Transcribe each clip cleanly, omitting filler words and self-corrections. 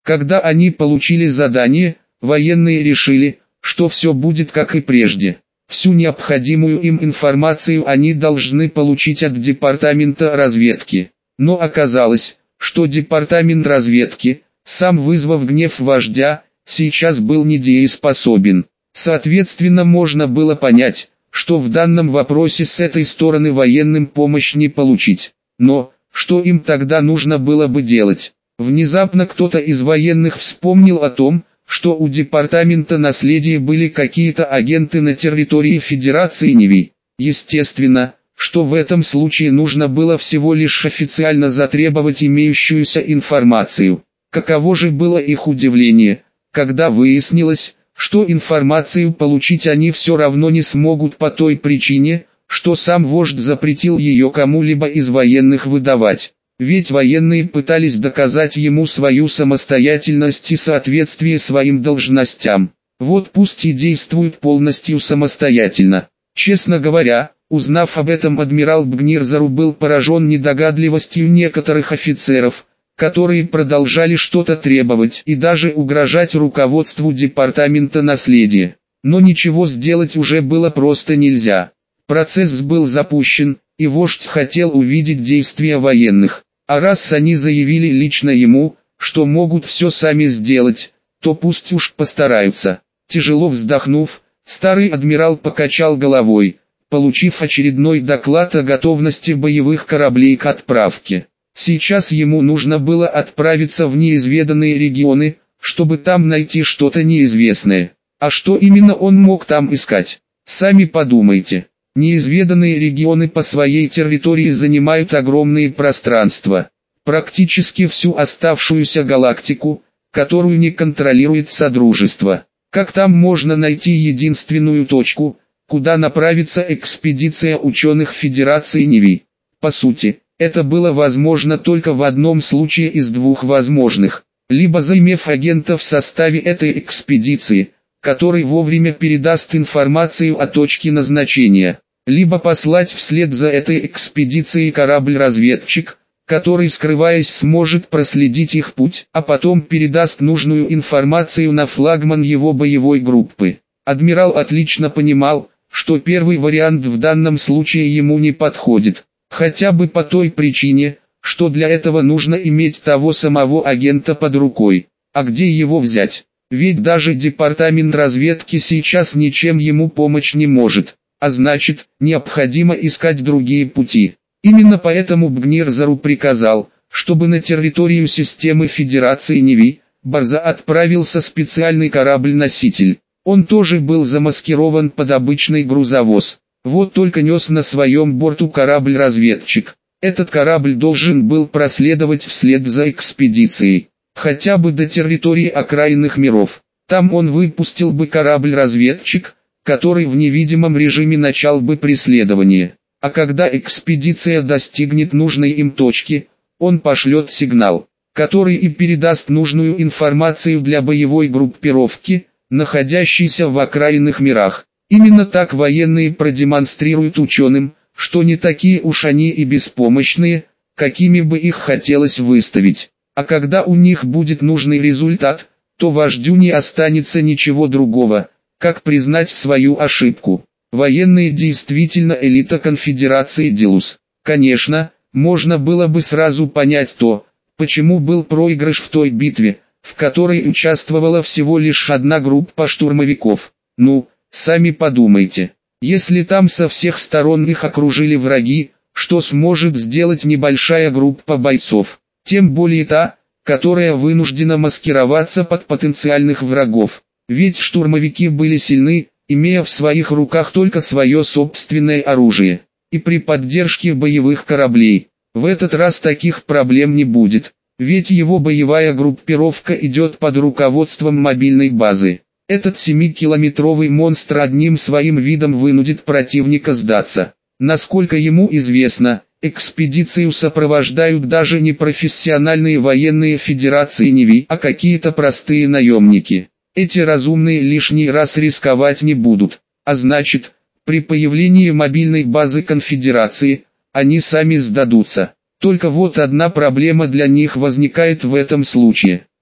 Когда они получили задание, военные решили, что все будет как и прежде. Всю необходимую им информацию они должны получить от департамента разведки. Но оказалось, что департамент разведки, сам вызвав гнев вождя, сейчас был недееспособен. Соответственно, можно было понять, что в данном вопросе с этой стороны военным помощь не получить. Но, что им тогда нужно было бы делать? Внезапно кто-то из военных вспомнил о том, что у департамента наследия были какие-то агенты на территории Федерации Ниви. Естественно, что в этом случае нужно было всего лишь официально затребовать имеющуюся информацию. Каково же было их удивление, когда выяснилось, что информацию получить они все равно не смогут по той причине, что сам вождь запретил ее кому-либо из военных выдавать. Ведь военные пытались доказать ему свою самостоятельность и соответствие своим должностям. Вот пусть и действуют полностью самостоятельно. Честно говоря, узнав об этом, адмирал Бгнирзару был поражен недогадливостью некоторых офицеров, которые продолжали что-то требовать и даже угрожать руководству департамента наследия. Но ничего сделать уже было просто нельзя. Процесс был запущен, и вождь хотел увидеть действия военных. А раз они заявили лично ему, что могут все сами сделать, то пусть уж постараются. Тяжело вздохнув, старый адмирал покачал головой, получив очередной доклад о готовности боевых кораблей к отправке. Сейчас ему нужно было отправиться в неизведанные регионы, чтобы там найти что-то неизвестное. А что именно он мог там искать? Сами подумайте. Неизведанные регионы по своей территории занимают огромные пространства. Практически всю оставшуюся галактику, которую не контролирует Содружество. Как там можно найти единственную точку, куда направится экспедиция ученых Федерации Ниви? По сути, это было возможно только в одном случае из двух возможных. Либо займев агента в составе этой экспедиции, который вовремя передаст информацию о точке назначения, либо послать вслед за этой экспедицией корабль-разведчик, который, скрываясь, сможет проследить их путь, а потом передаст нужную информацию на флагман его боевой группы. Адмирал отлично понимал, что первый вариант в данном случае ему не подходит, хотя бы по той причине, что для этого нужно иметь того самого агента под рукой. А где его взять? Ведь даже департамент разведки сейчас ничем ему помочь не может, а значит, необходимо искать другие пути. Именно поэтому Бгнирзару приказал, чтобы на территорию системы Федерации Ниви, Барза отправился специальный корабль-носитель. Он тоже был замаскирован под обычный грузовоз, вот только нес на своем борту корабль-разведчик. Этот корабль должен был проследовать вслед за экспедицией, хотя бы до территории окраинных миров. Там он выпустил бы корабль-разведчик, который в невидимом режиме начал бы преследование. А когда экспедиция достигнет нужной им точки, он пошлет сигнал, который и передаст нужную информацию для боевой группировки, находящейся в окраинных мирах. Именно так военные продемонстрируют ученым, что не такие уж они и беспомощные, какими бы их хотелось выставить. А когда у них будет нужный результат, то вождю не останется ничего другого, как признать свою ошибку. Военные действительно элита конфедерации Делус. Конечно, можно было бы сразу понять то, почему был проигрыш в той битве, в которой участвовала всего лишь одна группа штурмовиков. Ну, сами подумайте, если там со всех сторон их окружили враги, что сможет сделать небольшая группа бойцов? Тем более та, которая вынуждена маскироваться под потенциальных врагов. Ведь штурмовики были сильны, имея в своих руках только свое собственное оружие. И при поддержке боевых кораблей, в этот раз таких проблем не будет. Ведь его боевая группировка идет под руководством мобильной базы. Этот 7-километровый монстр одним своим видом вынудит противника сдаться. Насколько ему известно, экспедицию сопровождают даже не профессиональные военные Федерации Ниви, а какие-то простые наемники. Эти разумные лишний раз рисковать не будут, а значит, при появлении мобильной базы Конфедерации, они сами сдадутся. Только вот одна проблема для них возникает в этом случае.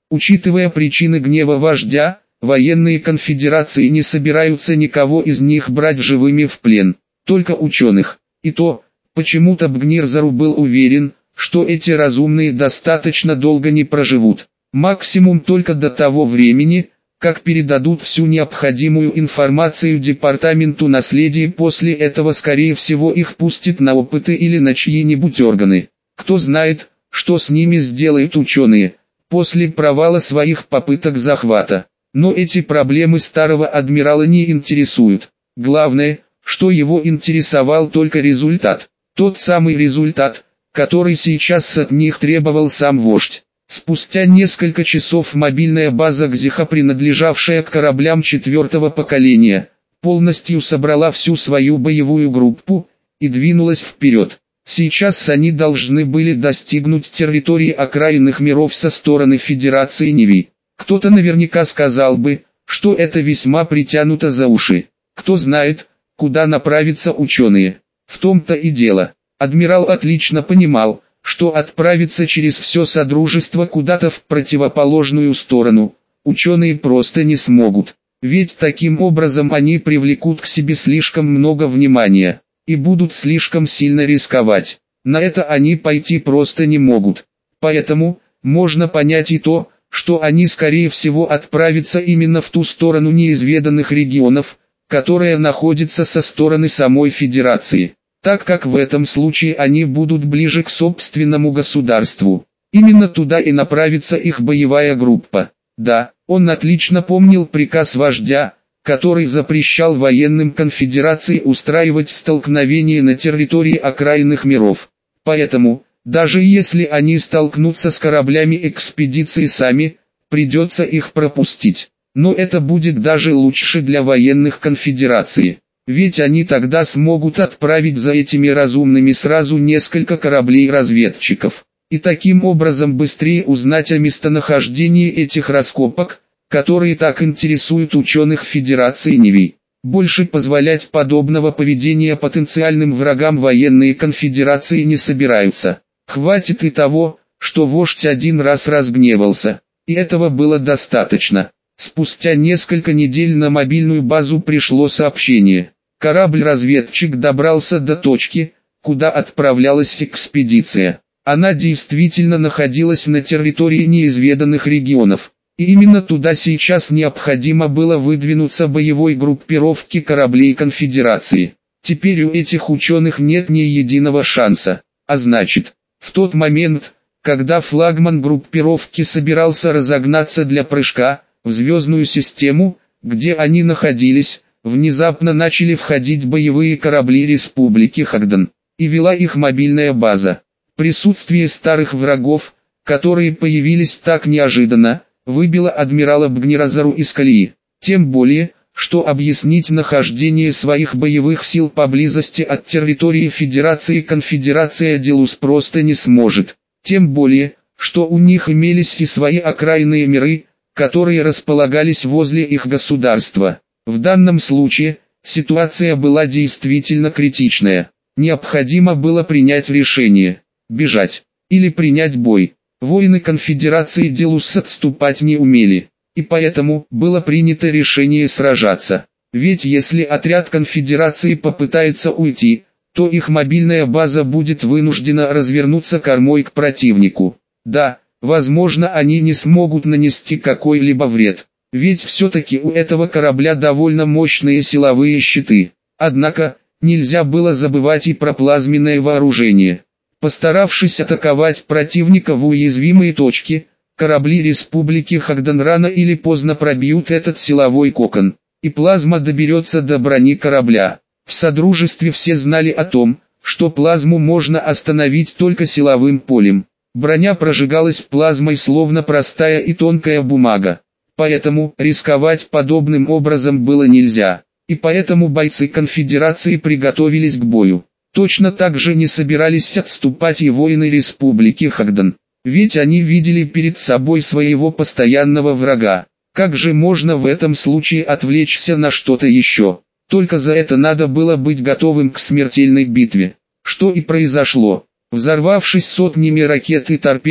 Учитывая причины гнева вождя, военные конфедерации не собираются никого из них брать живыми в плен, только ученых. И то, почему-то Бгнирзару был уверен, что эти разумные достаточно долго не проживут. Максимум только до того времени, как передадут всю необходимую информацию Департаменту наследия, после этого скорее всего их пустят на опыты или на чьи-нибудь органы. Кто знает, что с ними сделают ученые, после провала своих попыток захвата. Но эти проблемы старого адмирала не интересуют. Главное, что его интересовал только результат. Тот самый результат, который сейчас от них требовал сам вождь. Спустя несколько часов мобильная база Гзиха, принадлежавшая к кораблям 4-го поколения, полностью собрала всю свою боевую группу и двинулась вперед. Сейчас они должны были достигнуть территории окраинных миров со стороны Федерации Неви. Кто-то наверняка сказал бы, что это весьма притянуто за уши. Кто знает, куда направятся ученые. В том-то и дело. Адмирал отлично понимал, что отправиться через все Содружество куда-то в противоположную сторону ученые просто не смогут. Ведь таким образом они привлекут к себе слишком много внимания и будут слишком сильно рисковать. На это они пойти просто не могут. Поэтому, можно понять и то, что они скорее всего отправятся именно в ту сторону неизведанных регионов, которая находится со стороны самой Федерации, так как в этом случае они будут ближе к собственному государству. Именно туда и направится их боевая группа. Да, он отлично помнил приказ вождя, который запрещал военным конфедерации устраивать столкновения на территории окраинных миров. Поэтому, даже если они столкнутся с кораблями экспедиции сами, придется их пропустить. Но это будет даже лучше для военных конфедерации. Ведь они тогда смогут отправить за этими разумными сразу несколько кораблей-разведчиков. И таким образом быстрее узнать о местонахождении этих раскопок, которые так интересуют ученых Федерации Неви. Больше позволять подобного поведения потенциальным врагам военные конфедерации не собираются. Хватит и того, что вождь один раз разгневался, и этого было достаточно. Спустя несколько недель на мобильную базу пришло сообщение. Корабль-разведчик добрался до точки, куда отправлялась экспедиция. Она действительно находилась на территории неизведанных регионов. И именно туда сейчас необходимо было выдвинуться боевой группировке кораблей конфедерации. Теперь у этих ученых нет ни единого шанса. А значит, в тот момент, когда флагман группировки собирался разогнаться для прыжка в звездную систему, где они находились, внезапно начали входить боевые корабли Республики Хагдан, и вела их мобильная база. Присутствие старых врагов, которые появились так неожиданно, выбило адмирала Бгнирзару из колеи. Тем более, что объяснить нахождение своих боевых сил поблизости от территории Федерации конфедерация Делус просто не сможет. Тем более, что у них имелись и свои окраинные миры, которые располагались возле их государства. В данном случае, ситуация была действительно критичная. Необходимо было принять решение: бежать или принять бой. Воины конфедерации Делус отступать не умели, и поэтому было принято решение сражаться. Ведь если отряд конфедерации попытается уйти, то их мобильная база будет вынуждена развернуться кормой к противнику. Да, возможно, они не смогут нанести какой-либо вред, ведь все-таки у этого корабля довольно мощные силовые щиты. Однако, нельзя было забывать и про плазменное вооружение. Постаравшись атаковать противника в уязвимые точки, корабли Республики Хагдан рано или поздно пробьют этот силовой кокон, и плазма доберется до брони корабля. В Содружестве все знали о том, что плазму можно остановить только силовым полем. Броня прожигалась плазмой словно простая и тонкая бумага. Поэтому рисковать подобным образом было нельзя. И поэтому бойцы конфедерации приготовились к бою. Точно так же не собирались отступать и воины Республики Хагдан. Ведь они видели перед собой своего постоянного врага. Как же можно в этом случае отвлечься на что-то еще? Только за это надо было быть готовым к смертельной битве. Что и произошло. Взорвавшись сотнями ракет и торпед,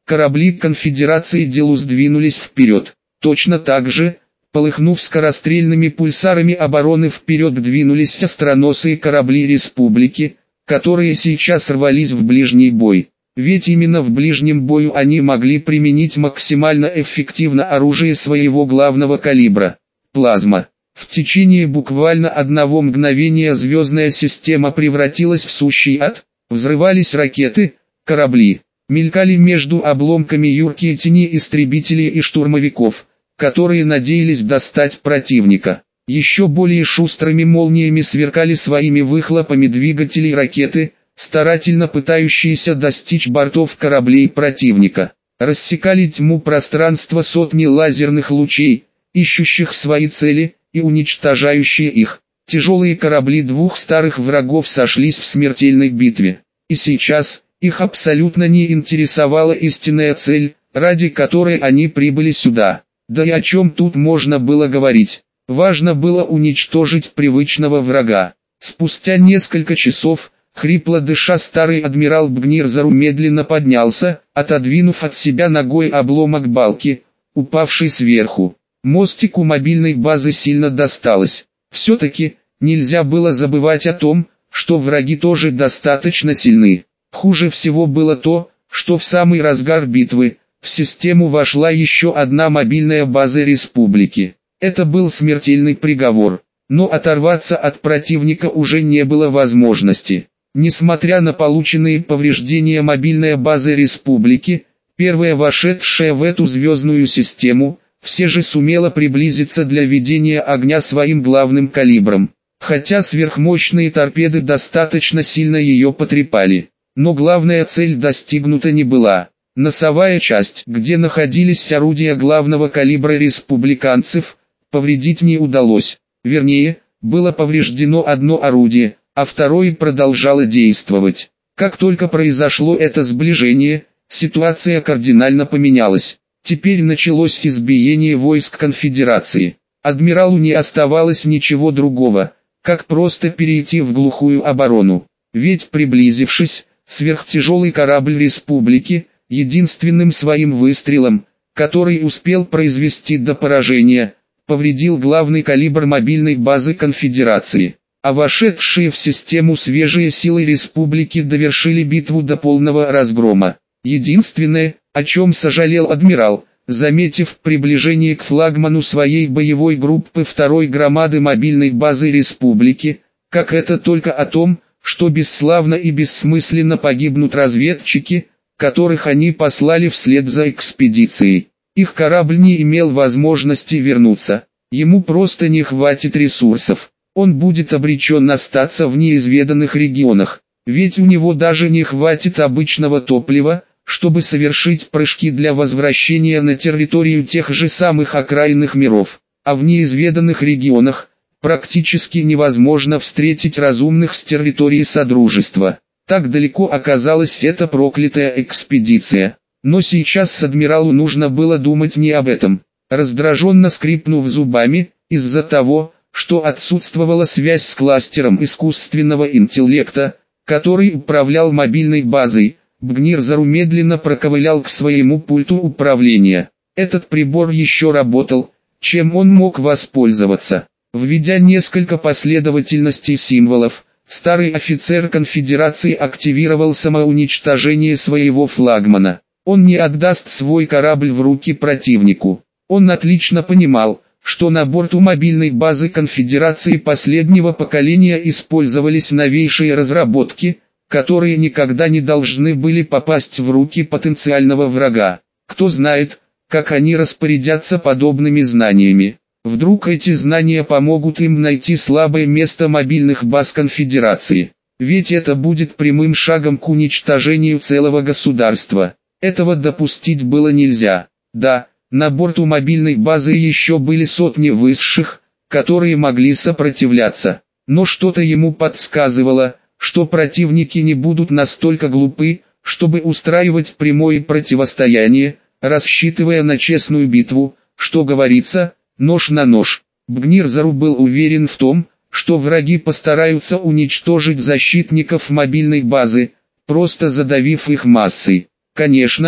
Корабли конфедерации Делус двинулись вперед. Точно так же, полыхнув скорострельными пульсарами обороны, вперед двинулись остроносые корабли республики, которые сейчас рвались в ближний бой. Ведь именно в ближнем бою они могли применить максимально эффективно оружие своего главного калибра – плазма. В течение буквально одного мгновения звездная система превратилась в сущий ад, взрывались ракеты, корабли, мелькали между обломками юркие тени истребителей и штурмовиков, которые надеялись достать противника. Еще более шустрыми молниями сверкали своими выхлопами двигатели ракеты, старательно пытающиеся достичь бортов кораблей противника. Рассекали тьму пространства сотни лазерных лучей, ищущих свои цели и уничтожающие их. Тяжелые корабли двух старых врагов сошлись в смертельной битве. И сейчас их абсолютно не интересовала истинная цель, ради которой они прибыли сюда. Да и о чем тут можно было говорить? Важно было уничтожить привычного врага. Спустя несколько часов, хрипло дыша, старый адмирал Бгнирзару медленно поднялся, отодвинув от себя ногой обломок балки, упавший сверху. Мостику мобильной базы сильно досталось. Все-таки, нельзя было забывать о том, что враги тоже достаточно сильны. Хуже всего было то, что в самый разгар битвы, в систему вошла еще одна мобильная база республики. Это был смертельный приговор, но оторваться от противника уже не было возможности. Несмотря на полученные повреждения, мобильная база республики, первая вошедшая в эту звездную систему, все же сумела приблизиться для ведения огня своим главным калибром. Хотя сверхмощные торпеды достаточно сильно ее потрепали. Но главная цель достигнута не была. Носовая часть, где находились орудия главного калибра республиканцев, повредить не удалось. Вернее, было повреждено одно орудие, а второе продолжало действовать. Как только произошло это сближение, ситуация кардинально поменялась. Теперь началось избиение войск конфедерации. Адмиралу не оставалось ничего другого, как просто перейти в глухую оборону. Ведь приблизившись, сверхтяжелый корабль республики, единственным своим выстрелом, который успел произвести до поражения, повредил главный калибр мобильной базы конфедерации. А вошедшие в систему свежие силы республики довершили битву до полного разгрома. Единственное, о чем сожалел адмирал, заметив приближение к флагману своей боевой группы второй громады мобильной базы республики, как это только о том, что бесславно и бессмысленно погибнут разведчики, которых они послали вслед за экспедицией. Их корабль не имел возможности вернуться, ему просто не хватит ресурсов. Он будет обречен остаться в неизведанных регионах, ведь у него даже не хватит обычного топлива, чтобы совершить прыжки для возвращения на территорию тех же самых окраинных миров. А в неизведанных регионах практически невозможно встретить разумных с территории Содружества. Так далеко оказалась эта проклятая экспедиция. Но сейчас адмиралу нужно было думать не об этом. Раздраженно скрипнув зубами, из-за того, что отсутствовала связь с кластером искусственного интеллекта, который управлял мобильной базой, Бгнирзару медленно проковылял к своему пульту управления. Этот прибор еще работал, чем он мог воспользоваться. Введя несколько последовательностей символов, старый офицер конфедерации активировал самоуничтожение своего флагмана. Он не отдаст свой корабль в руки противнику. Он отлично понимал, что на борту мобильной базы конфедерации последнего поколения использовались новейшие разработки, которые никогда не должны были попасть в руки потенциального врага. Кто знает, как они распорядятся подобными знаниями. Вдруг эти знания помогут им найти слабое место мобильных баз конфедерации. Ведь это будет прямым шагом к уничтожению целого государства. Этого допустить было нельзя. Да, на борту мобильной базы еще были сотни высших, которые могли сопротивляться. Но что-то ему подсказывало, что противники не будут настолько глупы, чтобы устраивать прямое противостояние, рассчитывая на честную битву, что говорится, нож на нож. Бгнирзару был уверен в том, что враги постараются уничтожить защитников мобильной базы, просто задавив их массой. Конечно,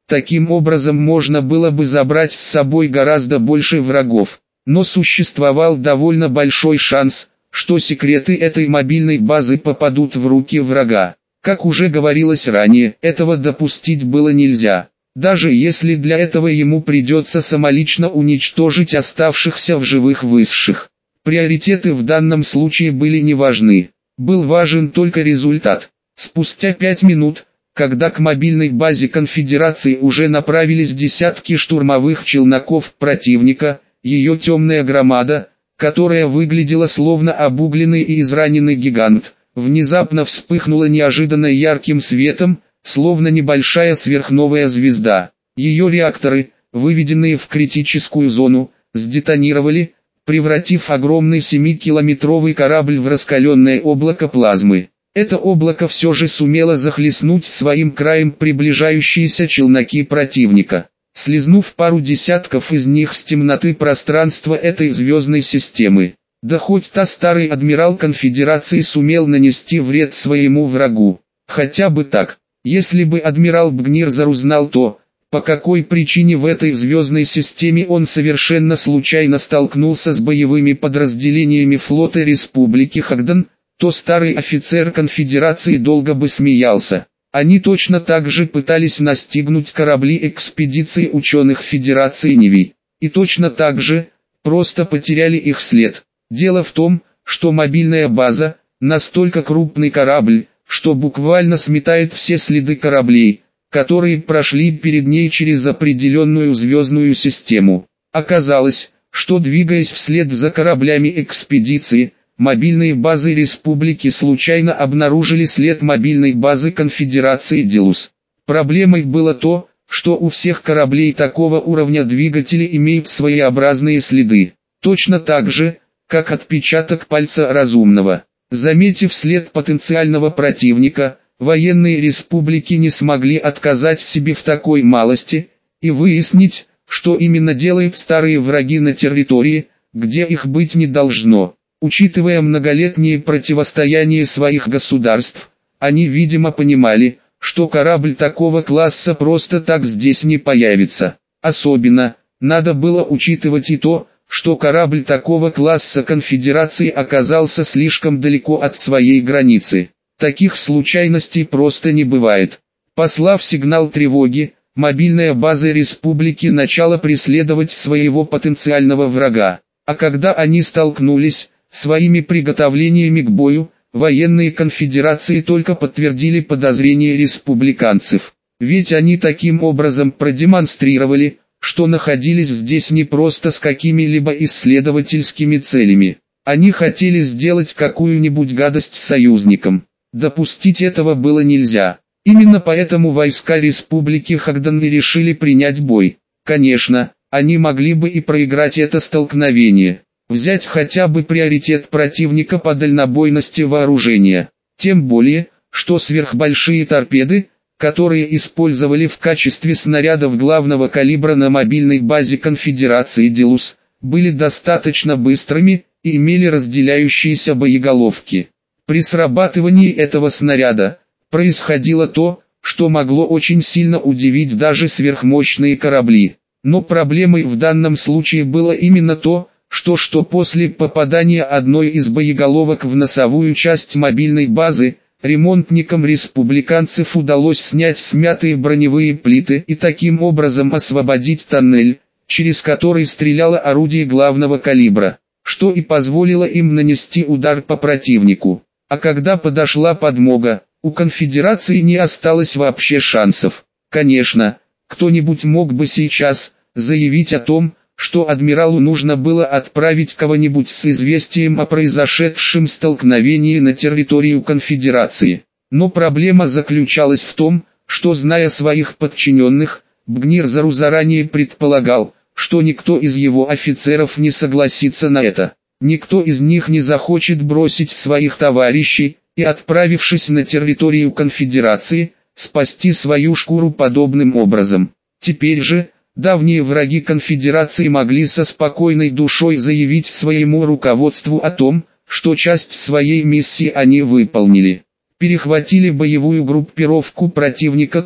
Таким образом можно было бы забрать с собой гораздо больше врагов. Но существовал довольно большой шанс, что секреты этой мобильной базы попадут в руки врага. Как уже говорилось ранее, этого допустить было нельзя. Даже если для этого ему придется самолично уничтожить оставшихся в живых высших. Приоритеты в данном случае были не важны. Был важен только результат. Спустя 5 минут, когда к мобильной базе конфедерации уже направились десятки штурмовых челноков противника, ее темная громада, которая выглядела словно обугленный и израненный гигант, внезапно вспыхнула неожиданно ярким светом, словно небольшая сверхновая звезда. Ее реакторы, выведенные в критическую зону, сдетонировали, превратив огромный 7-километровый корабль в раскаленное облако плазмы. Это облако все же сумело захлестнуть своим краем приближающиеся челноки противника, слизнув пару десятков из них с темноты пространства этой звездной системы. Да хоть та старый адмирал конфедерации сумел нанести вред своему врагу. Хотя бы так. Если бы адмирал Бгнирзар узнал то, по какой причине в этой звездной системе он совершенно случайно столкнулся с боевыми подразделениями флота Республики Хагдан, то старый офицер конфедерации долго бы смеялся. Они точно так же пытались настигнуть корабли экспедиции ученых Федерации Неви. И точно так же, просто потеряли их след. Дело в том, что мобильная база, настолько крупный корабль, что буквально сметает все следы кораблей, которые прошли перед ней через определенную звездную систему. Оказалось, что двигаясь вслед за кораблями экспедиции, мобильные базы республики случайно обнаружили след мобильной базы конфедерации Делус. Проблемой было то, что у всех кораблей такого уровня двигатели имеют своеобразные следы. Точно так же, как отпечаток пальца разумного. Заметив след потенциального противника, военные республики не смогли отказать себе в такой малости, и выяснить, что именно делают старые враги на территории, где их быть не должно. Учитывая многолетнее противостояние своих государств, они видимо понимали, что корабль такого класса просто так здесь не появится. Особенно, надо было учитывать и то, что корабль такого класса конфедерации оказался слишком далеко от своей границы. Таких случайностей просто не бывает. Послав сигнал тревоги, мобильная база республики начала преследовать своего потенциального врага. А когда они столкнулись своими приготовлениями к бою, военные конфедерации только подтвердили подозрения республиканцев. Ведь они таким образом продемонстрировали, что находились здесь не просто с какими-либо исследовательскими целями. Они хотели сделать какую-нибудь гадость союзникам. Допустить этого было нельзя. Именно поэтому войска Республики Хагдан и решили принять бой. Конечно, они могли бы и проиграть это столкновение. Взять хотя бы приоритет противника по дальнобойности вооружения. Тем более, что сверхбольшие торпеды, которые использовали в качестве снарядов главного калибра на мобильной базе конфедерации Делус, были достаточно быстрыми и имели разделяющиеся боеголовки. При срабатывании этого снаряда происходило то, что могло очень сильно удивить даже сверхмощные корабли. Но проблемой в данном случае было именно то, что после попадания одной из боеголовок в носовую часть мобильной базы, ремонтникам республиканцев удалось снять смятые броневые плиты и таким образом освободить тоннель, через который стреляло орудие главного калибра, что и позволило им нанести удар по противнику. А когда подошла подмога, у конфедерации не осталось вообще шансов. Конечно, кто-нибудь мог бы сейчас заявить о том, что адмиралу нужно было отправить кого-нибудь с известием о произошедшем столкновении на территорию конфедерации. Но проблема заключалась в том, что, зная своих подчиненных, Бгнирзару заранее предполагал, что никто из его офицеров не согласится на это. Никто из них не захочет бросить своих товарищей и, отправившись на территорию конфедерации, спасти свою шкуру подобным образом. Теперь же, давние враги конфедерации могли со спокойной душой заявить своему руководству о том, что часть своей миссии они выполнили. Перехватили боевую группировку противника там,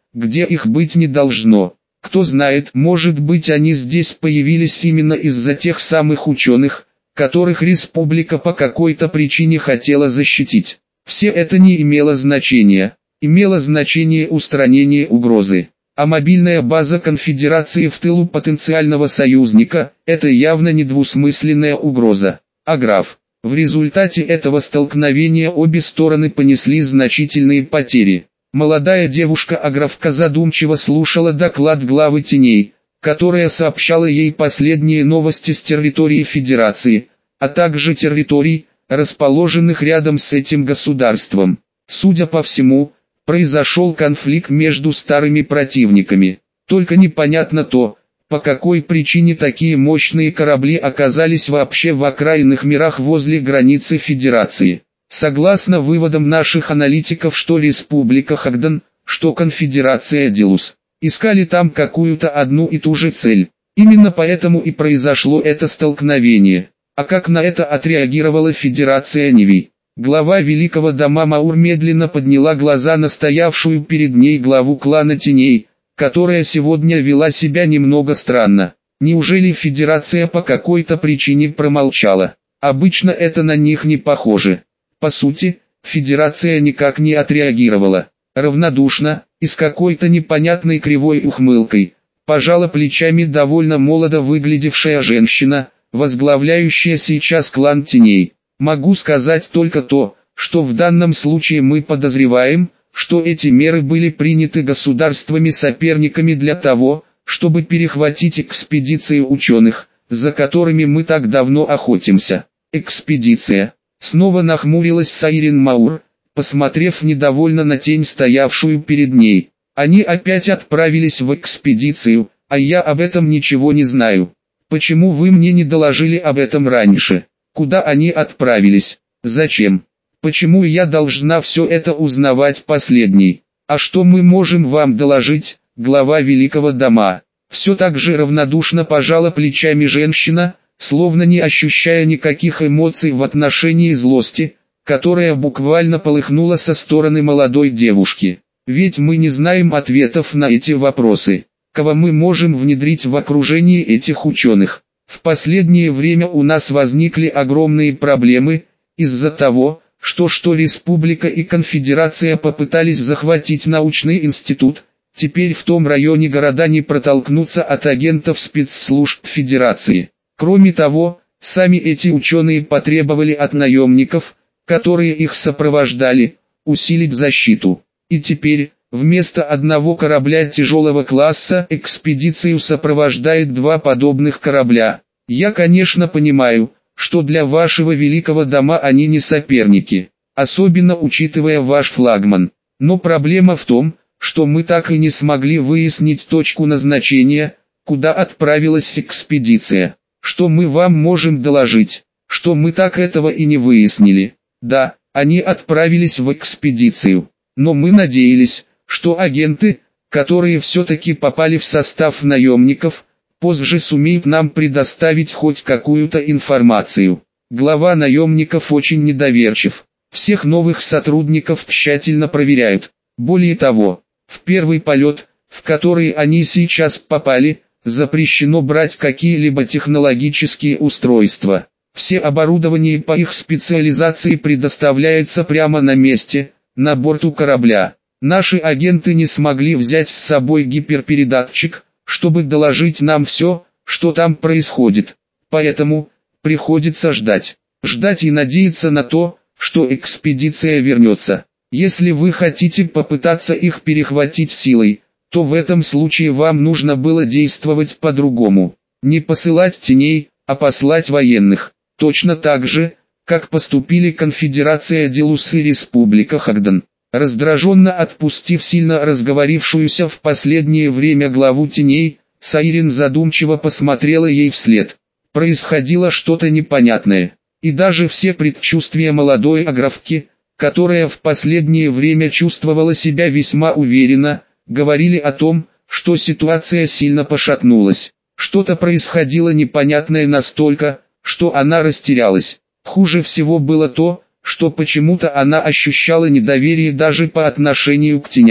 где их быть не должно. Кто знает, может быть, они здесь появились именно из-за тех самых ученых, которых республика по какой-то причине хотела защитить. Все это не имело значения. Имело значение устранение угрозы. А мобильная база конфедерации в тылу потенциального союзника – это явно недвусмысленная угроза. А граф. В результате этого столкновения обе стороны понесли значительные потери. Молодая девушка-аграфка задумчиво слушала доклад главы теней, которая сообщала ей последние новости с территории Федерации, а также территорий, расположенных рядом с этим государством. Судя по всему, произошел конфликт между старыми противниками. Только непонятно то, по какой причине такие мощные корабли оказались вообще в окраинных мирах возле границы Федерации. Согласно выводам наших аналитиков, что Республика Хагдан, что Конфедерация Делус, искали там какую-то одну и ту же цель. Именно поэтому и произошло это столкновение. А как на это отреагировала Федерация Ниви? Глава Великого Дома Маур медленно подняла глаза на стоявшую перед ней главу клана Теней, которая сегодня вела себя немного странно. Неужели Федерация по какой-то причине промолчала? Обычно это на них не похоже. По сути, Федерация никак не отреагировала. Равнодушно, и с какой-то непонятной кривой ухмылкой, пожала плечами довольно молодо выглядевшая женщина, возглавляющая сейчас клан Теней. Могу сказать только то, что в данном случае мы подозреваем, что эти меры были приняты государствами-соперниками для того, чтобы перехватить экспедиции ученых, за которыми мы так давно охотимся. Экспедиция. Снова нахмурилась Сайрин Маур, посмотрев недовольно на тень, стоявшую перед ней. Они опять отправились в экспедицию, а я об этом ничего не знаю. Почему вы мне не доложили об этом раньше? Куда они отправились? Зачем? Почему я должна все это узнавать последней? А что мы можем вам доложить, глава Великого Дома? Все так же равнодушно пожала плечами женщина, словно не ощущая никаких эмоций в отношении злости, которая буквально полыхнула со стороны молодой девушки. Ведь мы не знаем ответов на эти вопросы. Кого мы можем внедрить в окружении этих ученых? В последнее время у нас возникли огромные проблемы, из-за того, что Республика и Конфедерация попытались захватить научный институт, теперь в том районе города не протолкнуться от агентов спецслужб Федерации. Кроме того, сами эти ученые потребовали от наемников, которые их сопровождали, усилить защиту. И теперь, вместо одного корабля тяжелого класса экспедицию сопровождает два подобных корабля. Я, конечно, понимаю, что для вашего Великого Дома они не соперники, особенно учитывая ваш флагман. Но проблема в том, что мы так и не смогли выяснить точку назначения, куда отправилась экспедиция. Что мы вам можем доложить? Что мы так этого и не выяснили. Да, они отправились в экспедицию, но мы надеялись, что агенты, которые все-таки попали в состав наемников, позже сумеют нам предоставить хоть какую-то информацию. Глава наемников очень недоверчив. Всех новых сотрудников тщательно проверяют. Более того, в первый полет, в который они сейчас попали, запрещено брать какие-либо технологические устройства. Все оборудование по их специализации предоставляется прямо на месте, на борту корабля. Наши агенты не смогли взять с собой гиперпередатчик, чтобы доложить нам все, что там происходит. Поэтому, приходится ждать. Ждать и надеяться на то, что экспедиция вернется. Если вы хотите попытаться их перехватить силой, то в этом случае вам нужно было действовать по-другому. Не посылать теней, а послать военных. Точно так же, как поступили Конфедерация Делус и Республика Хагдан. Раздраженно отпустив сильно разговорившуюся в последнее время главу теней, Сайрин задумчиво посмотрела ей вслед. Происходило что-то непонятное. И даже все предчувствия молодой аграфки, которая в последнее время чувствовала себя весьма уверенно, говорили о том, что ситуация сильно пошатнулась. Что-то происходило непонятное настолько, что она растерялась. Хуже всего было то, что почему-то она ощущала недоверие даже по отношению к теням.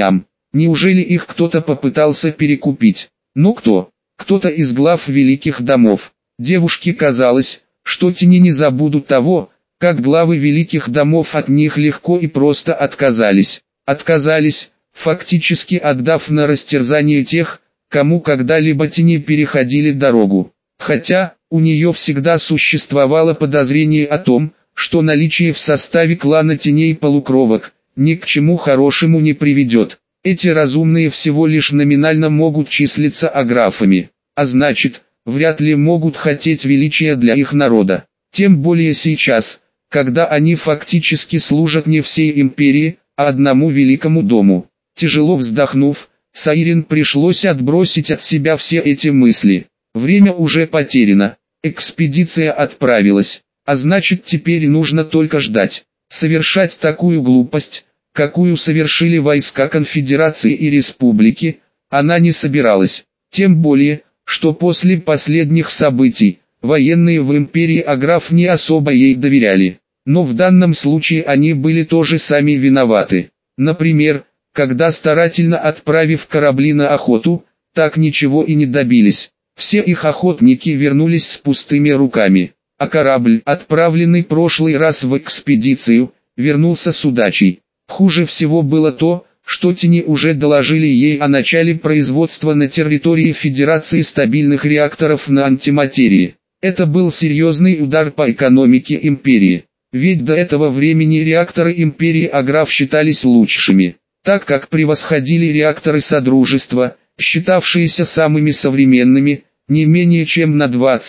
Неужели их кто-то попытался перекупить? Но кто? Кто-то из глав великих домов. Девушке казалось, что тени не забудут того, как главы великих домов от них легко и просто отказались. Отказались, фактически отдав на растерзание тех, кому когда-либо тени переходили дорогу. Хотя, у нее всегда существовало подозрение о том, что наличие в составе клана теней полукровок ни к чему хорошему не приведет. Эти разумные всего лишь номинально могут числиться аграфами, а значит, вряд ли могут хотеть величия для их народа. Тем более сейчас, когда они фактически служат не всей империи, а одному великому дому. Тяжело вздохнув, Сайрин пришлось отбросить от себя все эти мысли. Время уже потеряно, экспедиция отправилась, а значит теперь нужно только ждать. Совершать такую глупость, какую совершили войска Конфедерации и Республики, она не собиралась. Тем более, что после последних событий, военные в империи Аграф не особо ей доверяли. Но в данном случае они были тоже сами виноваты. Например, когда старательно отправив корабли на охоту, так ничего и не добились. Все их охотники вернулись с пустыми руками, а корабль, отправленный прошлый раз в экспедицию, вернулся с удачей. Хуже всего было то, что тени уже доложили ей о начале производства на территории Федерации стабильных реакторов на антиматерии. Это был серьезный удар по экономике империи, ведь до этого времени реакторы империи Аграф считались лучшими, так как превосходили реакторы Содружества, считавшиеся самыми современными, не менее чем на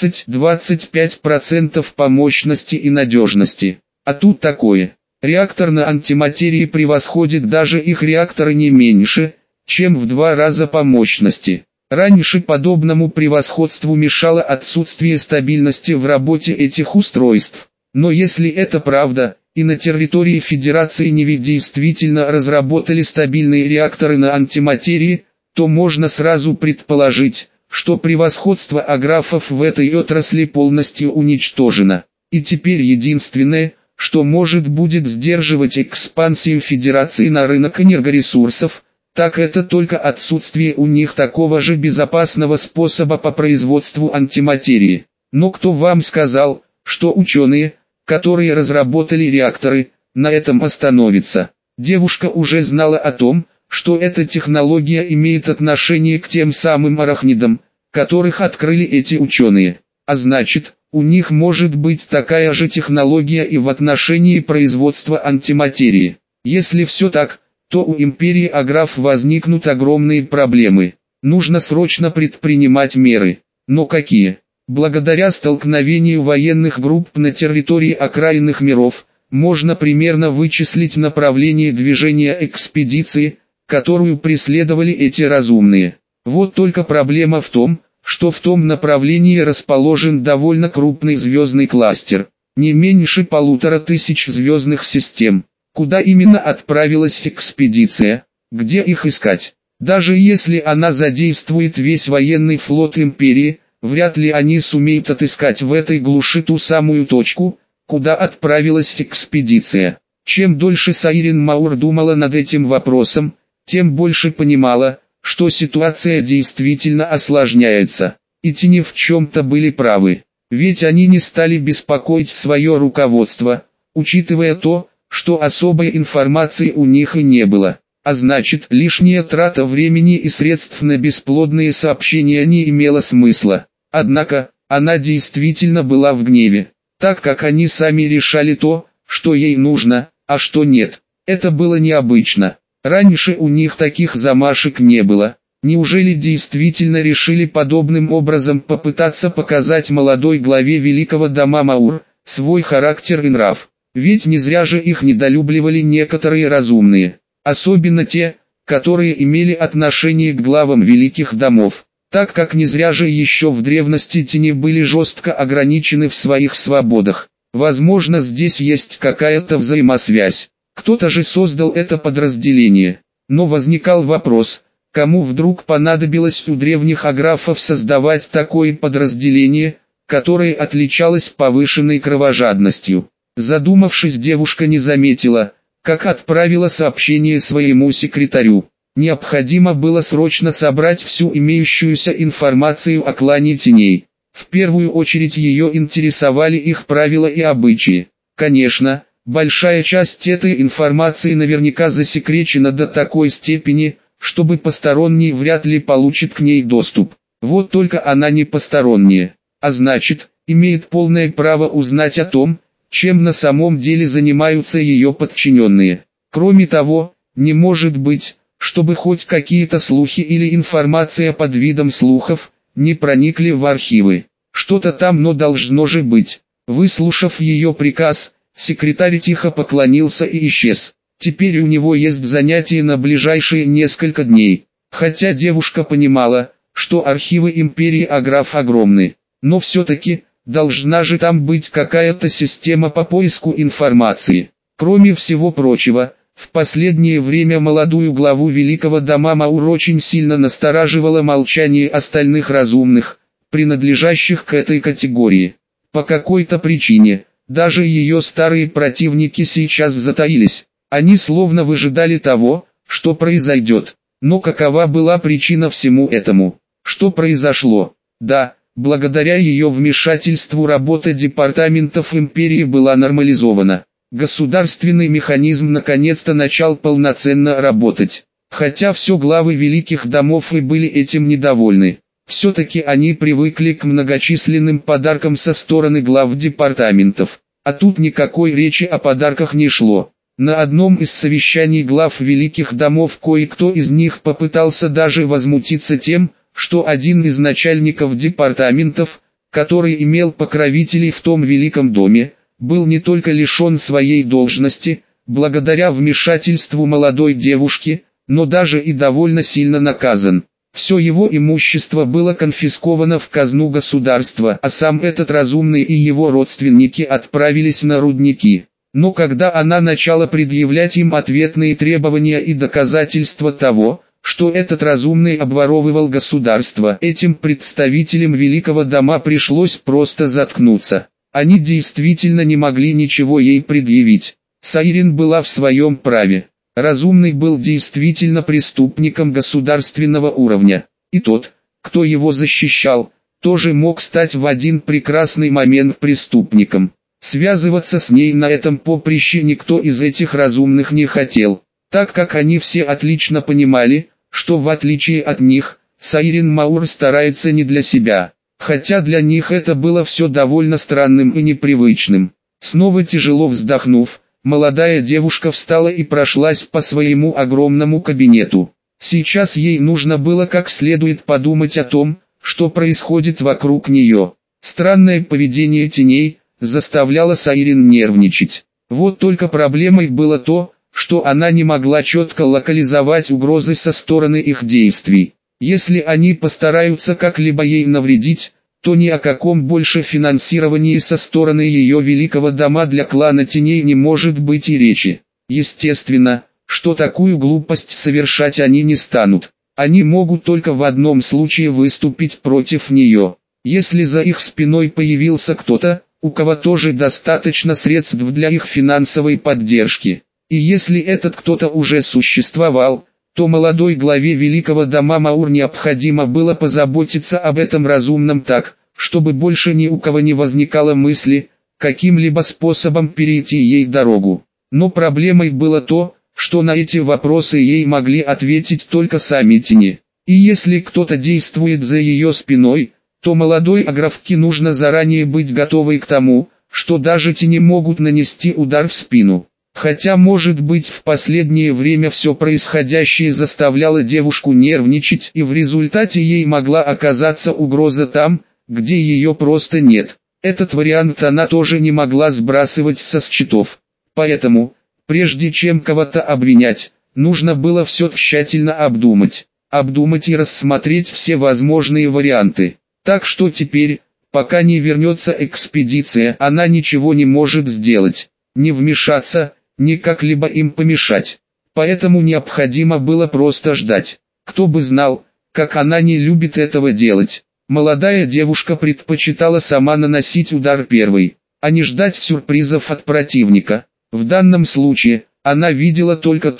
20-25% по мощности и надежности. А тут такое. Реактор на антиматерии превосходит даже их реакторы не меньше, чем в 2 раза по мощности. Раньше подобному превосходству мешало отсутствие стабильности в работе этих устройств. Но если это правда, и на территории Федерации Неви действительно разработали стабильные реакторы на антиматерии, то можно сразу предположить, что превосходство аграфов в этой отрасли полностью уничтожено. И теперь единственное, что может будет сдерживать экспансию Федерации на рынок энергоресурсов, так это только отсутствие у них такого же безопасного способа по производству антиматерии. Но кто вам сказал, что ученые, которые разработали реакторы, на этом остановятся? Девушка уже знала о том, что эта технология имеет отношение к тем самым арахнидам, которых открыли эти ученые. А значит, у них может быть такая же технология и в отношении производства антиматерии. Если все так, то у империи Аграф возникнут огромные проблемы. Нужно срочно предпринимать меры. Но какие? Благодаря столкновению военных групп на территории окраинных миров, можно примерно вычислить направление движения экспедиции, которую преследовали эти разумные. Вот только проблема в том, что в том направлении расположен довольно крупный звездный кластер, не меньше 1500 звездных систем. Куда именно отправилась экспедиция, где их искать? Даже если она задействует весь военный флот империи, вряд ли они сумеют отыскать в этой глуши ту самую точку, куда отправилась экспедиция. Чем дольше Сайрин Маур думала над этим вопросом, тем больше понимала, что ситуация действительно осложняется. И тени в чем-то были правы, ведь они не стали беспокоить свое руководство, учитывая то, что особой информации у них и не было. А значит, лишняя трата времени и средств на бесплодные сообщения не имела смысла. Однако, она действительно была в гневе, так как они сами решали то, что ей нужно, а что нет. Это было необычно. Раньше у них таких замашек не было. Неужели действительно решили подобным образом попытаться показать молодой главе великого дома Маур свой характер и нрав? Ведь не зря же их недолюбливали некоторые разумные, особенно те, которые имели отношение к главам великих домов, так как не зря же еще в древности тени были жестко ограничены в своих свободах. Возможно, здесь есть какая-то взаимосвязь. Кто-то же создал это подразделение. Но возникал вопрос, кому вдруг понадобилось у древних аграфов создавать такое подразделение, которое отличалось повышенной кровожадностью. Задумавшись, девушка не заметила, как отправила сообщение своему секретарю. Необходимо было срочно собрать всю имеющуюся информацию о клане теней. В первую очередь ее интересовали их правила и обычаи. Конечно, большая часть этой информации наверняка засекречена до такой степени, чтобы посторонний вряд ли получит к ней доступ. Вот только она не посторонняя, а значит, имеет полное право узнать о том, чем на самом деле занимаются ее подчиненные. Кроме того, не может быть, чтобы хоть какие-то слухи или информация под видом слухов не проникли в архивы. Что-то там, но должно же быть. Выслушав ее приказ, секретарь тихо поклонился и исчез. Теперь у него есть занятие на ближайшие несколько дней. Хотя девушка понимала, что архивы империи Аграф огромны. Но все-таки, должна же там быть какая-то система по поиску информации. Кроме всего прочего, в последнее время молодую главу Великого дома Маур очень сильно настораживало молчание остальных разумных, принадлежащих к этой категории. По какой-то причине, даже ее старые противники сейчас затаились. Они словно выжидали того, что произойдет. Но какова была причина всему этому? Что произошло? Да, благодаря ее вмешательству работа департаментов империи была нормализована. Государственный механизм наконец-то начал полноценно работать. Хотя все главы великих домов и были этим недовольны. Все-таки они привыкли к многочисленным подаркам со стороны глав департаментов. А тут никакой речи о подарках не шло. На одном из совещаний глав великих домов кое-кто из них попытался даже возмутиться тем, что один из начальников департаментов, который имел покровителей в том великом доме, был не только лишен своей должности, благодаря вмешательству молодой девушки, но даже и довольно сильно наказан. Все его имущество было конфисковано в казну государства, а сам этот разумный и его родственники отправились на рудники. Но когда она начала предъявлять им ответные требования и доказательства того, что этот разумный обворовывал государство, этим представителям Великого дома пришлось просто заткнуться. Они действительно не могли ничего ей предъявить. Сайрин была в своем праве. Разумный был действительно преступником государственного уровня. И тот, кто его защищал, тоже мог стать в один прекрасный момент преступником. Связываться с ней на этом поприще никто из этих разумных не хотел, так как они все отлично понимали, что в отличие от них, Сайрин Маур старается не для себя. Хотя для них это было все довольно странным и непривычным. Снова тяжело вздохнув, молодая девушка встала и прошлась по своему огромному кабинету. Сейчас ей нужно было как следует подумать о том, что происходит вокруг нее. Странное поведение теней заставляло Сайрин нервничать. Вот только проблемой было то, что она не могла четко локализовать угрозы со стороны их действий. Если они постараются как-либо ей навредить, то ни о каком больше финансировании со стороны ее великого дома для клана теней не может быть и речи. Естественно, что такую глупость совершать они не станут. Они могут только в одном случае выступить против нее. Если за их спиной появился кто-то, у кого тоже достаточно средств для их финансовой поддержки. И если этот кто-то уже существовал, то молодой главе Великого дома Маур необходимо было позаботиться об этом разумном так, чтобы больше ни у кого не возникало мысли, каким-либо способом перейти ей дорогу. Но проблемой было то, что на эти вопросы ей могли ответить только сами тени. И если кто-то действует за ее спиной, то молодой Аграфке нужно заранее быть готовой к тому, что даже тени могут нанести удар в спину. Хотя, может быть, в последнее время все происходящее заставляло девушку нервничать, и в результате ей могла оказаться угроза там, где ее просто нет. Этот вариант она тоже не могла сбрасывать со счетов. Поэтому, прежде чем кого-то обвинять, нужно было все тщательно обдумать. Обдумать и рассмотреть все возможные варианты. Так что теперь, пока не вернется экспедиция, она ничего не может сделать. Не вмешаться, ни как-либо им помешать. Поэтому необходимо было просто ждать. Кто бы знал, как она не любит этого делать. Молодая девушка предпочитала сама наносить удар первой, а не ждать сюрпризов от противника. В данном случае, она видела только то,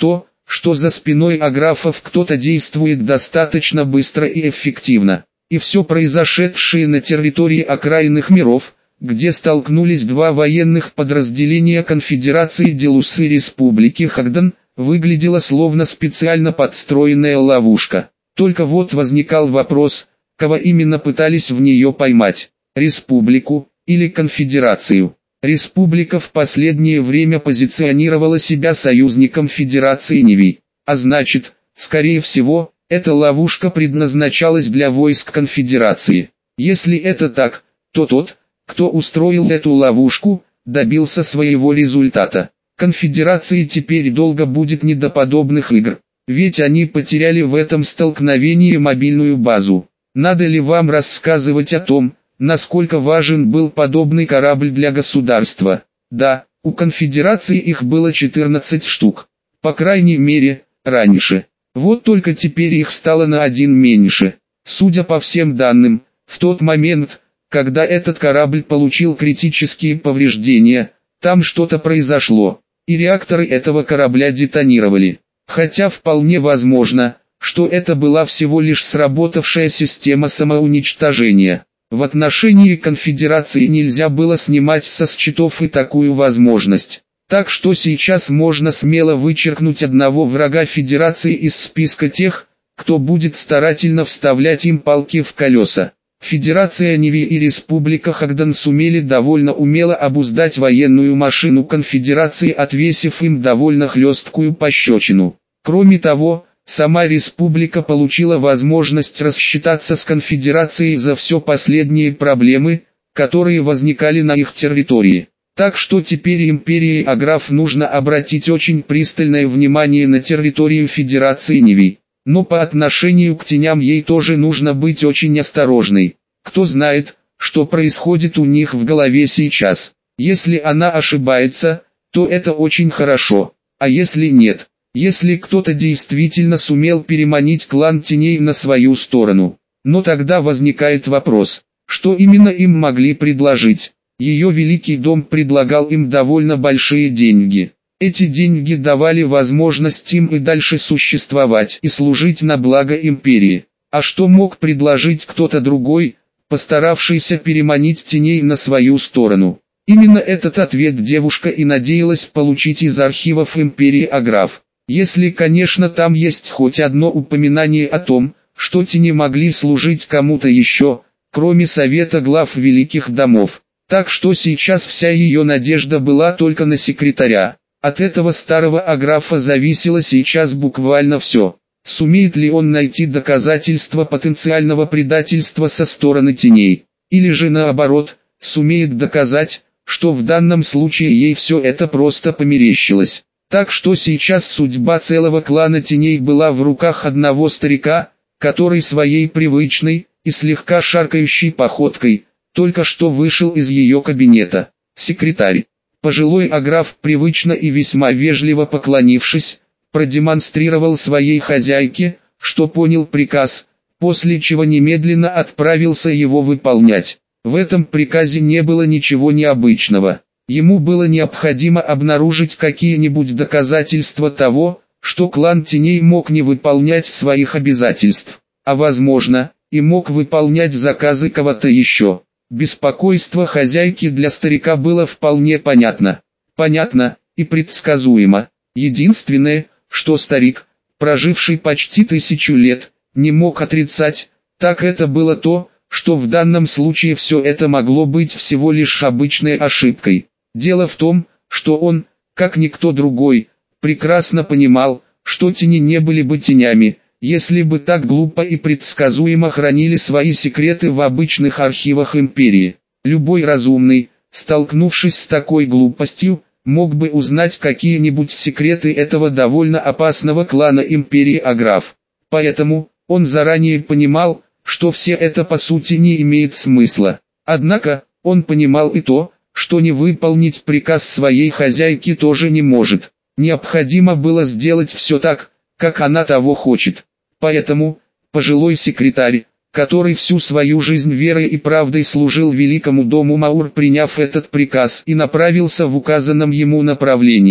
что за спиной аграфов кто-то действует достаточно быстро и эффективно. И все произошедшее на территории окраинных миров, где столкнулись два военных подразделения Конфедерации Делус и Республики Хагдан, выглядело словно специально подстроенная ловушка. Только вот возникал вопрос, кого именно пытались в нее поймать: Республику или Конфедерацию. Республика в последнее время позиционировала себя союзником Федерации Ниви, а значит, скорее всего, эта ловушка предназначалась для войск Конфедерации. Если это так, то тот, кто устроил эту ловушку, добился своего результата. Конфедерации теперь долго будет не до подобных игр, ведь они потеряли в этом столкновении мобильную базу. Надо ли вам рассказывать о том, насколько важен был подобный корабль для государства? Да, у Конфедерации их было 14 штук. По крайней мере, раньше. Вот только теперь их стало на один меньше. Судя по всем данным, в тот момент, когда этот корабль получил критические повреждения, там что-то произошло, и реакторы этого корабля детонировали. Хотя вполне возможно, что это была всего лишь сработавшая система самоуничтожения. В отношении Конфедерации нельзя было снимать со счетов и такую возможность. Так что сейчас можно смело вычеркнуть одного врага Федерации из списка тех, кто будет старательно вставлять им палки в колеса. Федерация Ниви и Республика Хагдан сумели довольно умело обуздать военную машину Конфедерации, отвесив им довольно хлесткую пощечину. Кроме того, сама Республика получила возможность рассчитаться с Конфедерацией за все последние проблемы, которые возникали на их территории. Так что теперь империи Аграф нужно обратить очень пристальное внимание на территорию Федерации Ниви. Но по отношению к теням ей тоже нужно быть очень осторожной. Кто знает, что происходит у них в голове сейчас. Если она ошибается, то это очень хорошо. А если нет? Если кто-то действительно сумел переманить клан теней на свою сторону. Но тогда возникает вопрос, что именно им могли предложить? Ее Великий Дом предлагал им довольно большие деньги. Эти деньги давали возможность им и дальше существовать и служить на благо империи. А что мог предложить кто-то другой, постаравшийся переманить теней на свою сторону? Именно этот ответ девушка и надеялась получить из архивов империи Аграф. Если, конечно, там есть хоть одно упоминание о том, что тени могли служить кому-то еще, кроме Совета глав Великих Домов. Так что сейчас вся ее надежда была только на секретаря. От этого старого Аграфа зависело сейчас буквально все. Сумеет ли он найти доказательства потенциального предательства со стороны теней? Или же наоборот, сумеет доказать, что в данном случае ей все это просто померещилось. Так что сейчас судьба целого клана теней была в руках одного старика, который своей привычной и слегка шаркающей походкой только что вышел из ее кабинета. Секретарь. Пожилой Аграф, привычно и весьма вежливо поклонившись, продемонстрировал своей хозяйке, что понял приказ, после чего немедленно отправился его выполнять. В этом приказе не было ничего необычного. Ему было необходимо обнаружить какие-нибудь доказательства того, что клан теней мог не выполнять своих обязательств, а возможно, и мог выполнять заказы кого-то еще. Беспокойство хозяйки для старика было вполне понятно. Понятно и предсказуемо. Единственное, что старик, проживший почти 1000 лет, не мог отрицать, так это было то, что в данном случае все это могло быть всего лишь обычной ошибкой. Дело в том, что он, как никто другой, прекрасно понимал, что тени не были бы тенями, если бы так глупо и предсказуемо хранили свои секреты в обычных архивах империи. Любой разумный, столкнувшись с такой глупостью, мог бы узнать какие-нибудь секреты этого довольно опасного клана империи Аграф. Поэтому, он заранее понимал, что все это по сути не имеет смысла. Однако, он понимал и то, что не выполнить приказ своей хозяйки тоже не может. Необходимо было сделать все так, как она того хочет. Поэтому, пожилой секретарь, который всю свою жизнь верой и правдой служил Великому Дому Маур, приняв этот приказ и направился в указанном ему направлении.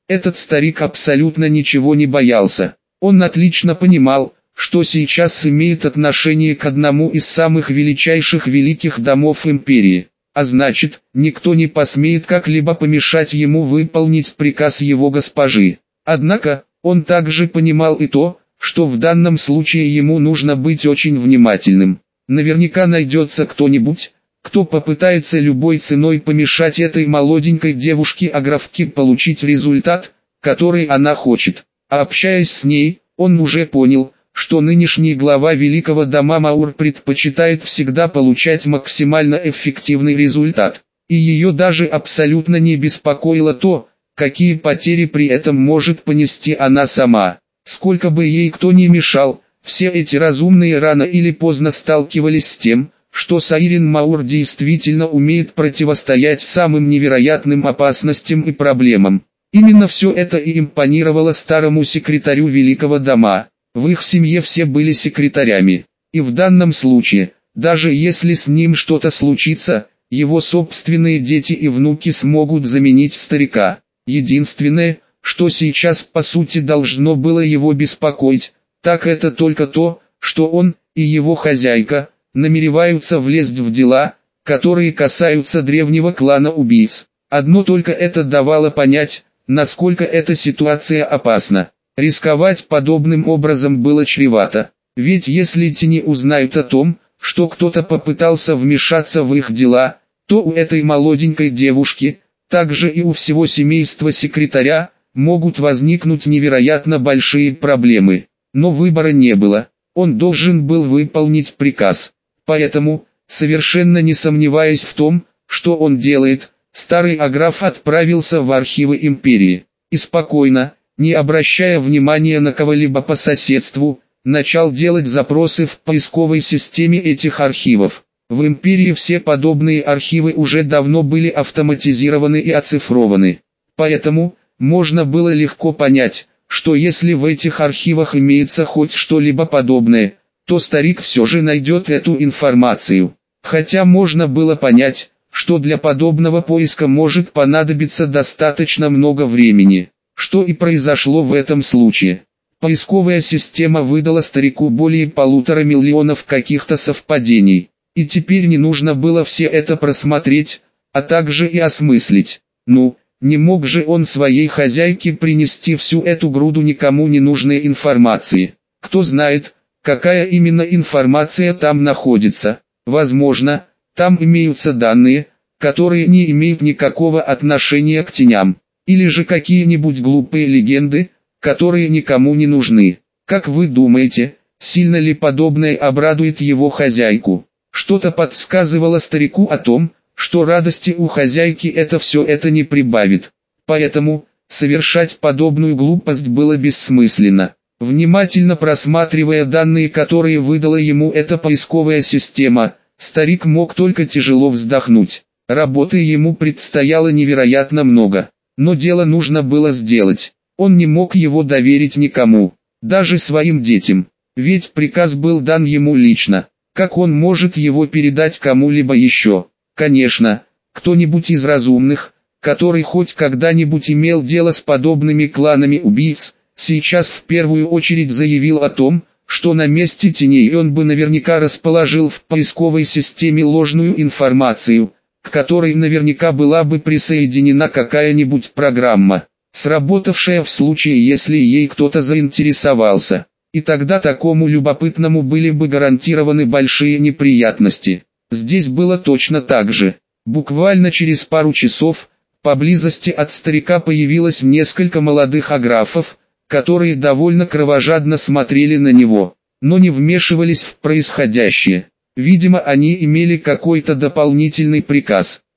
Этот старик абсолютно ничего не боялся. Он отлично понимал, что сейчас имеет отношение к одному из самых величайших великих домов империи. А значит, никто не посмеет как-либо помешать ему выполнить приказ его госпожи. Однако, он также понимал и то, что в данном случае ему нужно быть очень внимательным. Наверняка найдется кто-нибудь, кто попытается любой ценой помешать этой молоденькой девушке-аграфке получить результат, который она хочет. А общаясь с ней, он уже понял, что нынешний глава Великого дома Маур предпочитает всегда получать максимально эффективный результат. И ее даже абсолютно не беспокоило то, какие потери при этом может понести она сама. Сколько бы ей кто ни мешал, все эти разумные рано или поздно сталкивались с тем, что Сайрин Маур действительно умеет противостоять самым невероятным опасностям и проблемам. Именно все это и импонировало старому секретарю Великого дома. В их семье все были секретарями. И в данном случае, даже если с ним что-то случится, его собственные дети и внуки смогут заменить старика. Единственное, что сейчас по сути должно было его беспокоить, так это только то, что он и его хозяйка намереваются влезть в дела, которые касаются древнего клана убийц. Одно только это давало понять, насколько эта ситуация опасна. Рисковать подобным образом было чревато, ведь если тени узнают о том, что кто-то попытался вмешаться в их дела, то у этой молоденькой девушки, также и у всего семейства секретаря, могут возникнуть невероятно большие проблемы. Но выбора не было, он должен был выполнить приказ. Поэтому, совершенно не сомневаясь в том, что он делает, старый аграф отправился в архивы империи. И спокойно, не обращая внимания на кого-либо по соседству, начал делать запросы в поисковой системе этих архивов. В империи все подобные архивы уже давно были автоматизированы и оцифрованы. Поэтому, можно было легко понять, что если в этих архивах имеется хоть что-либо подобное, то старик все же найдет эту информацию. Хотя можно было понять, что для подобного поиска может понадобиться достаточно много времени. Что и произошло в этом случае. Поисковая система выдала старику более 1,5 миллиона каких-то совпадений. И теперь не нужно было все это просмотреть, а также и осмыслить. Ну, не мог же он своей хозяйке принести всю эту груду никому не нужной информации. Кто знает, какая именно информация там находится. Возможно, там имеются данные, которые не имеют никакого отношения к теням. Или же какие-нибудь глупые легенды, которые никому не нужны. Как вы думаете, сильно ли подобное обрадует его хозяйку? Что-то подсказывало старику о том, что радости у хозяйки это не прибавит. Поэтому, совершать подобную глупость было бессмысленно. Внимательно просматривая данные, которые выдала ему эта поисковая система, старик мог только тяжело вздохнуть. Работы ему предстояло невероятно много. Но дело нужно было сделать. Он не мог его доверить никому, даже своим детям. Ведь приказ был дан ему лично. Как он может его передать кому-либо еще? Конечно, кто-нибудь из разумных, который хоть когда-нибудь имел дело с подобными кланами убийц, сейчас в первую очередь заявил о том, что на месте теней он бы наверняка расположил в поисковой системе ложную информацию, к которой наверняка была бы присоединена какая-нибудь программа, сработавшая в случае, если ей кто-то заинтересовался. И тогда такому любопытному были бы гарантированы большие неприятности. Здесь было точно так же. Буквально через пару часов, поблизости от старика появилось несколько молодых аграфов, которые довольно кровожадно смотрели на него, но не вмешивались в происходящее. Видимо, они имели какой-то дополнительный приказ.